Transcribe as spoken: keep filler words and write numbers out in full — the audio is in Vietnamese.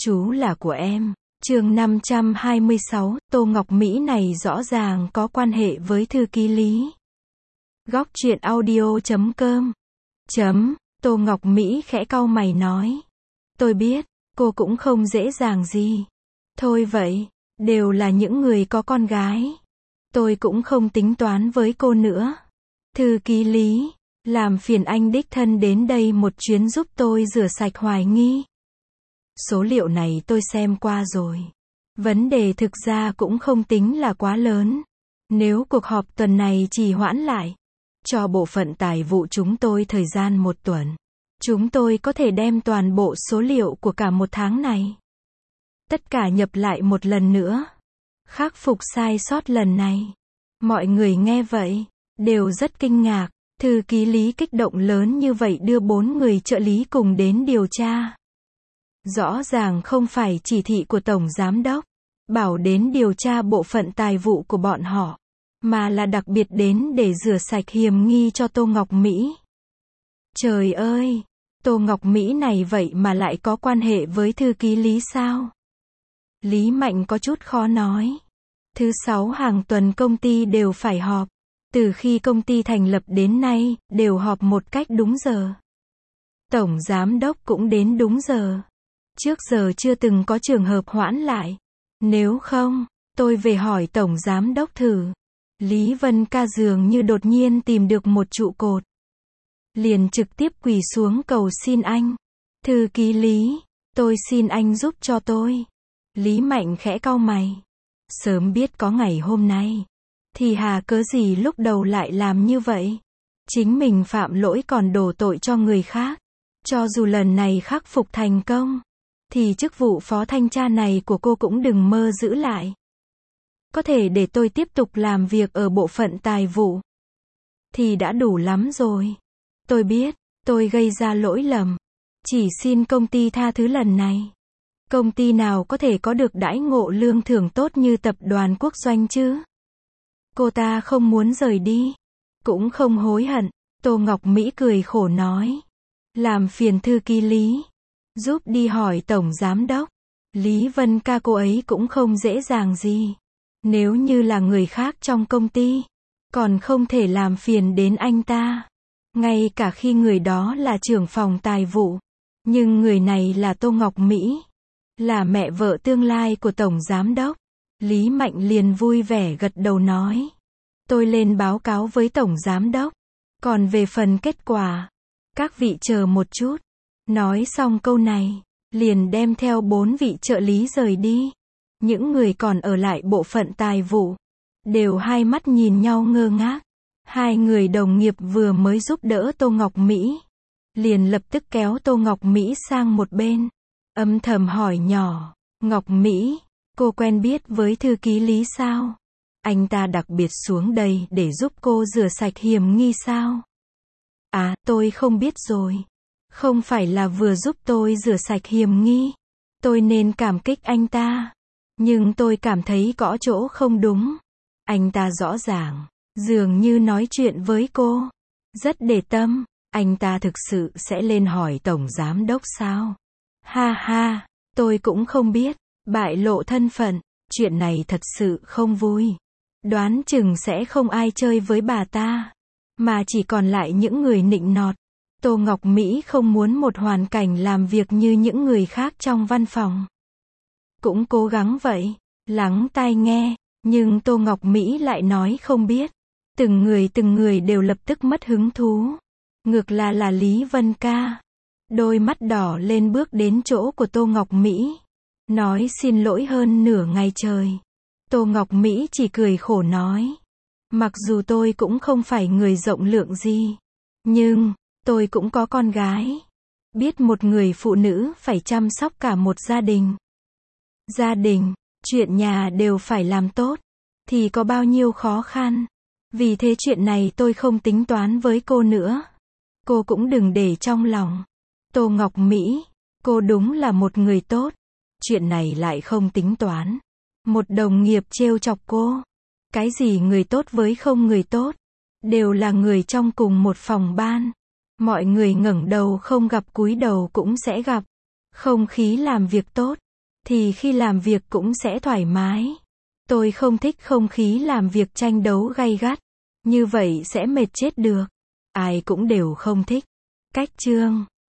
Chú là của em. Chương năm trăm hai mươi sáu, Tô Ngọc Mỹ này rõ ràng có quan hệ với thư ký Lý. Góc truyện audio chấm com. Chấm, Tô Ngọc Mỹ khẽ cau mày nói. Tôi biết, cô cũng không dễ dàng gì. Thôi vậy, đều là những người có con gái. Tôi cũng không tính toán với cô nữa. Thư ký Lý, làm phiền anh đích thân đến đây một chuyến giúp tôi rửa sạch hoài nghi. Số liệu này tôi xem qua rồi. Vấn đề thực ra cũng không tính là quá lớn. Nếu cuộc họp tuần này trì hoãn lại, cho bộ phận tài vụ chúng tôi thời gian một tuần, chúng tôi có thể đem toàn bộ số liệu của cả một tháng này, tất cả nhập lại một lần nữa, khắc phục sai sót lần này. Mọi người nghe vậy, đều rất kinh ngạc. Thư ký Lý kích động lớn như vậy đưa bốn người trợ lý cùng đến điều tra. Rõ ràng không phải chỉ thị của Tổng Giám Đốc, bảo đến điều tra bộ phận tài vụ của bọn họ, mà là đặc biệt đến để rửa sạch hiểm nghi cho Tô Ngọc Mỹ. Trời ơi, Tô Ngọc Mỹ này vậy mà lại có quan hệ với thư ký Lý sao? Lý Mạnh có chút khó nói. Thứ sáu hàng tuần công ty đều phải họp. Từ khi công ty thành lập đến nay, đều họp một cách đúng giờ. Tổng Giám Đốc cũng đến đúng giờ. Trước giờ chưa từng có trường hợp hoãn lại. Nếu không, tôi về hỏi Tổng Giám Đốc thử. Lý Vân Ca dường như đột nhiên tìm được một trụ cột. Liền trực tiếp quỳ xuống cầu xin anh. Thư ký Lý, tôi xin anh giúp cho tôi. Lý Mạnh khẽ cau mày. Sớm biết có ngày hôm nay, thì hà cớ gì lúc đầu lại làm như vậy? Chính mình phạm lỗi còn đổ tội cho người khác. Cho dù lần này khắc phục thành công, thì chức vụ phó thanh tra này của cô cũng đừng mơ giữ lại. Có thể để tôi tiếp tục làm việc ở bộ phận tài vụ, thì đã đủ lắm rồi. Tôi biết, tôi gây ra lỗi lầm. Chỉ xin công ty tha thứ lần này. Công ty nào có thể có được đãi ngộ lương thưởng tốt như tập đoàn Quốc Doanh chứ? Cô ta không muốn rời đi, cũng không hối hận. Tô Ngọc Mỹ cười khổ nói. Làm phiền thư ký Lý, giúp đi hỏi Tổng Giám Đốc. Lý Vân Ca cô ấy cũng không dễ dàng gì. Nếu như là người khác trong công ty, còn không thể làm phiền đến anh ta. Ngay cả khi người đó là trưởng phòng tài vụ. Nhưng người này là Tô Ngọc Mỹ, là mẹ vợ tương lai của Tổng Giám Đốc. Lý Mạnh liền vui vẻ gật đầu nói. Tôi lên báo cáo với Tổng Giám Đốc. Còn về phần kết quả, các vị chờ một chút. Nói xong câu này, liền đem theo bốn vị trợ lý rời đi. Những người còn ở lại bộ phận tài vụ, đều hai mắt nhìn nhau ngơ ngác. Hai người đồng nghiệp vừa mới giúp đỡ Tô Ngọc Mỹ, liền lập tức kéo Tô Ngọc Mỹ sang một bên, âm thầm hỏi nhỏ. Ngọc Mỹ, cô quen biết với thư ký Lý sao? Anh ta đặc biệt xuống đây để giúp cô rửa sạch hiểm nghi sao? À, tôi không biết rồi. Không phải là vừa giúp tôi rửa sạch hiểm nghi. Tôi nên cảm kích anh ta. Nhưng tôi cảm thấy có chỗ không đúng. Anh ta rõ ràng, dường như nói chuyện với cô, rất để tâm. Anh ta thực sự sẽ lên hỏi Tổng Giám Đốc sao? Ha ha, tôi cũng không biết. Bại lộ thân phận, chuyện này thật sự không vui. Đoán chừng sẽ không ai chơi với bà ta, mà chỉ còn lại những người nịnh nọt. Tô Ngọc Mỹ không muốn một hoàn cảnh làm việc như những người khác trong văn phòng. Cũng cố gắng vậy, lắng tai nghe, nhưng Tô Ngọc Mỹ lại nói không biết. Từng người từng người đều lập tức mất hứng thú. Ngược là là Lý Vân Ca, đôi mắt đỏ lên bước đến chỗ của Tô Ngọc Mỹ, nói xin lỗi hơn nửa ngày trời. Tô Ngọc Mỹ chỉ cười khổ nói. Mặc dù tôi cũng không phải người rộng lượng gì, nhưng tôi cũng có con gái. Biết một người phụ nữ phải chăm sóc cả một gia đình. Gia đình, chuyện nhà đều phải làm tốt, thì có bao nhiêu khó khăn. Vì thế chuyện này tôi không tính toán với cô nữa. Cô cũng đừng để trong lòng. Tô Ngọc Mỹ, cô đúng là một người tốt. Chuyện này lại không tính toán. Một đồng nghiệp trêu chọc cô. Cái gì người tốt với không người tốt, đều là người trong cùng một phòng ban. Mọi người ngẩng đầu không gặp cúi đầu cũng sẽ gặp. Không khí làm việc tốt, thì khi làm việc cũng sẽ thoải mái. Tôi không thích không khí làm việc tranh đấu gay gắt. Như vậy sẽ mệt chết được. Ai cũng đều không thích. Cách chương